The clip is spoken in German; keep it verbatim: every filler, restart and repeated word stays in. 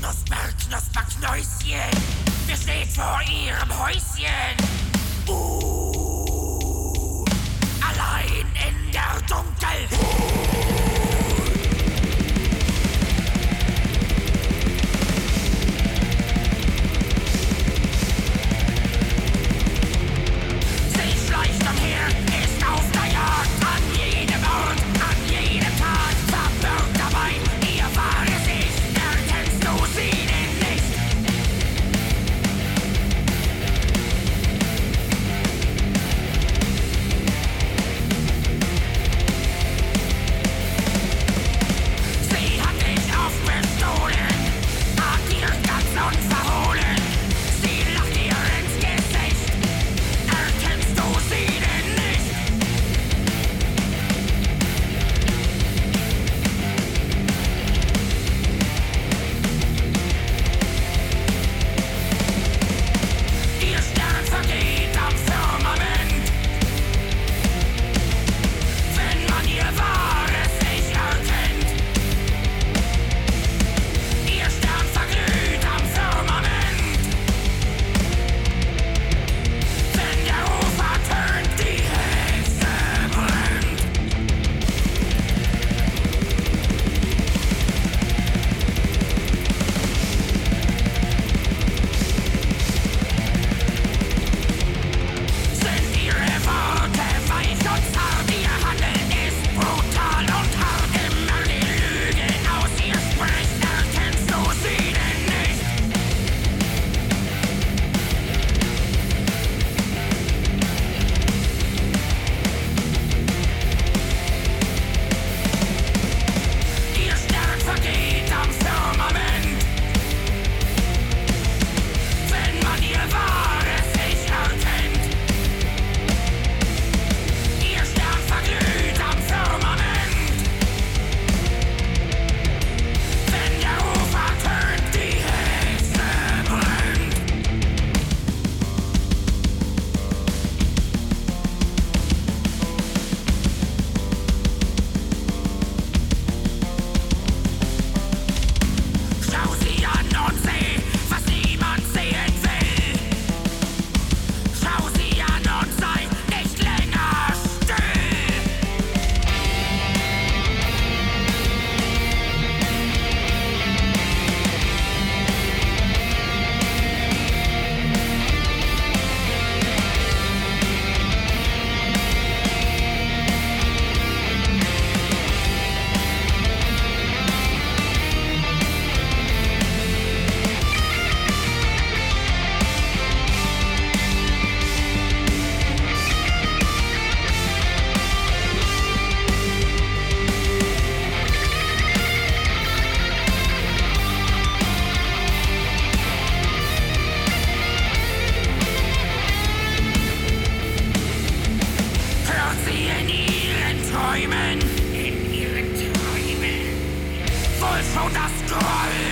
Knusper, Knusper, Knäuschen, wer steht vor ihrem Häuschen? Uh, allein in der Dunkel. Sie schleicht umher, ist auf der Jagd, an jedem Ort, an jedem Tag, verbirgt dabei ihr wahres Ich. Erkennst du sie denn nicht? Sie hat dich oft bestohlen, agiert ganz unverhohlen. Sie lacht dir ins Gesicht. Erkennst du sie denn nicht? Ihr Stern vergeht am Firmament, wenn man ihr wahres Ich erkennt. Ihr Stern verglüht am Firmament, wenn der Ruf ertönt, die Hexe brennt. Sind ihre Worte weich und zart, ihr Handeln ist brutal und hart. Immer die Lüge aus ihr spricht, erkennst du sie denn nicht? Ihr Stern vergeht am Firmament, wenn man ihr wahres Ich erkennt. Ihr Stern verglüht am Firmament, wenn der Ruf ertönt, die Hexe brennt. Schau sie an und seh, was niemand sehen will. Schau sie an und sei nicht länger still. Hört sie in ihren Träumen, in ihren Träumen wohl schon das Groll